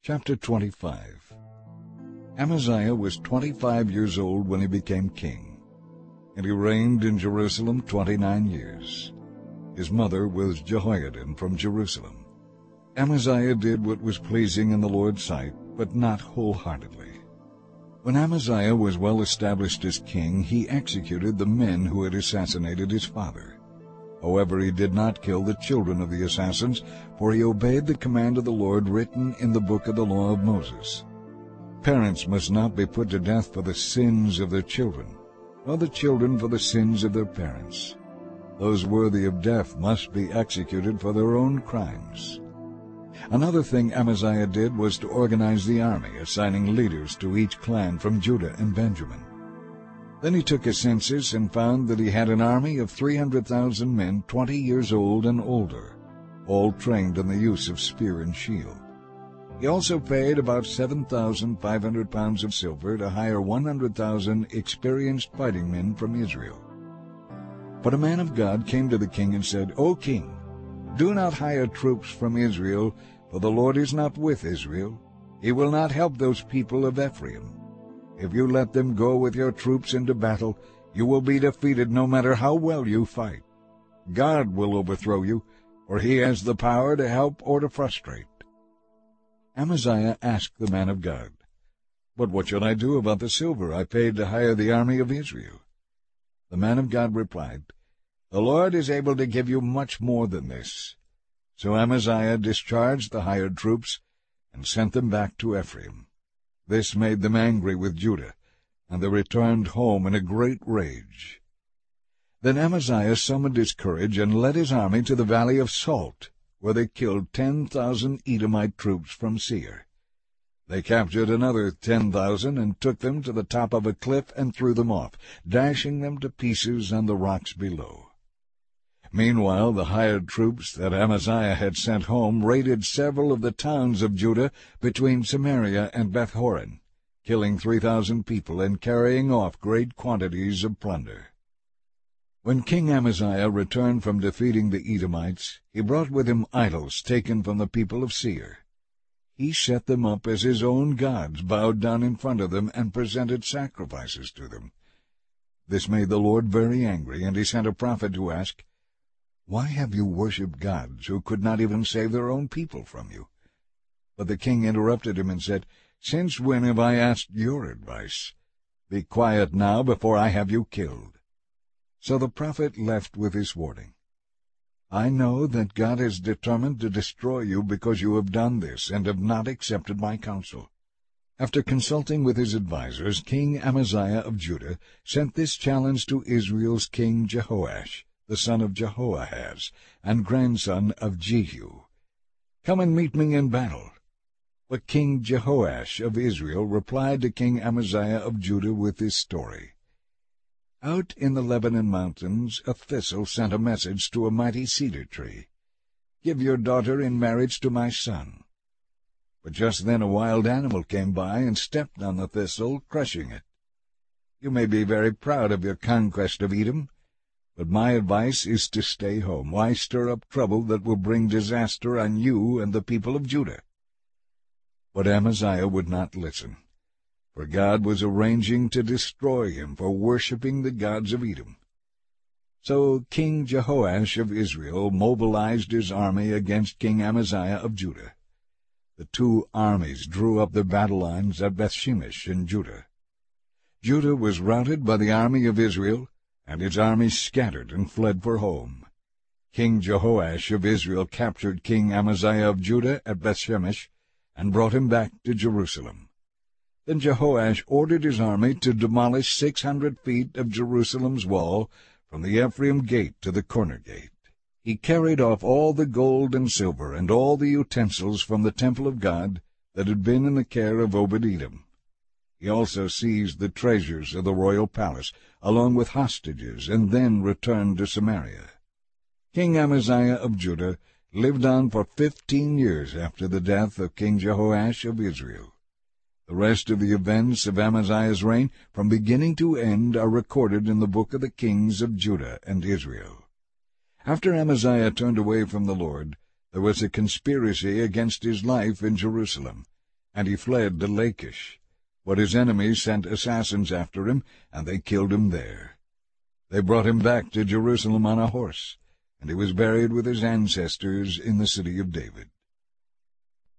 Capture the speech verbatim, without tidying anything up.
Chapter twenty-five. Amaziah was twenty-five years old when he became king, and he reigned in Jerusalem twenty-nine years. His mother was Jehoiadan from Jerusalem. Amaziah did what was pleasing in the Lord's sight, but not wholeheartedly. When Amaziah was well established as king, he executed the men who had assassinated his father. However, he did not kill the children of the assassins, for he obeyed the command of the Lord written in the book of the law of Moses. Parents must not be put to death for the sins of their children, nor the children for the sins of their parents. Those worthy of death must be executed for their own crimes. Another thing Amaziah did was to organize the army, assigning leaders to each clan from Judah and Benjamin. Then he took a census and found that he had an army of three hundred thousand men twenty years old and older, all trained in the use of spear and shield. He also paid about seven thousand five hundred pounds of silver to hire one hundred thousand experienced fighting men from Israel. But a man of God came to the king and said, "O king, do not hire troops from Israel, for the Lord is not with Israel. He will not help those people of Ephraim. If you let them go with your troops into battle, you will be defeated no matter how well you fight. God will overthrow you, for he has the power to help or to frustrate." Amaziah asked the man of God, "But what shall I do about the silver I paid to hire the army of Israel?" The man of God replied, "The Lord is able to give you much more than this." So Amaziah discharged the hired troops and sent them back to Ephraim. This made them angry with Judah, and they returned home in a great rage. Then Amaziah summoned his courage and led his army to the valley of Salt, where they killed ten thousand Edomite troops from Seir. They captured another ten thousand and took them to the top of a cliff and threw them off, dashing them to pieces on the rocks below. Meanwhile, the hired troops that Amaziah had sent home raided several of the towns of Judah between Samaria and Beth-horon, killing three thousand people and carrying off great quantities of plunder. When King Amaziah returned from defeating the Edomites, he brought with him idols taken from the people of Seir. He set them up as his own gods, bowed down in front of them, and presented sacrifices to them. This made the Lord very angry, and he sent a prophet to ask, "Why have you worshipped gods who could not even save their own people from you?" But the king interrupted him and said, "Since when have I asked your advice? Be quiet now before I have you killed." So the prophet left with his warning, "I know that God has determined to destroy you because you have done this and have not accepted my counsel." After consulting with his advisers, King Amaziah of Judah sent this challenge to Israel's king Jehoash, the son of Jehoahaz, and grandson of Jehu, "Come and meet me in battle." But King Jehoash of Israel replied to King Amaziah of Judah with this story. "Out in the Lebanon mountains a thistle sent a message to a mighty cedar tree, 'Give your daughter in marriage to my son.' But just then a wild animal came by and stepped on the thistle, crushing it. You may be very proud of your conquest of Edom, but my advice is to stay home. Why stir up trouble that will bring disaster on you and the people of Judah?" But Amaziah would not listen, for God was arranging to destroy him for worshipping the gods of Edom. So King Jehoash of Israel mobilized his army against King Amaziah of Judah. The two armies drew up their battle lines at Bethshemesh in Judah. Judah was routed by the army of Israel, and his army scattered and fled for home. King Jehoash of Israel captured King Amaziah of Judah at Bethshemesh and brought him back to Jerusalem. Then Jehoash ordered his army to demolish six hundred feet of Jerusalem's wall from the Ephraim gate to the corner gate. He carried off all the gold and silver and all the utensils from the temple of God that had been in the care of Obed-Edom. He also seized the treasures of the royal palace, along with hostages, and then returned to Samaria. King Amaziah of Judah lived on for fifteen years after the death of King Jehoash of Israel. The rest of the events of Amaziah's reign, from beginning to end, are recorded in the book of the kings of Judah and Israel. After Amaziah turned away from the Lord, there was a conspiracy against his life in Jerusalem, And he fled to Lachish, where his enemies sent assassins after him, and they killed him there. They brought him back to Jerusalem on a horse, and he was buried with his ancestors in the city of David.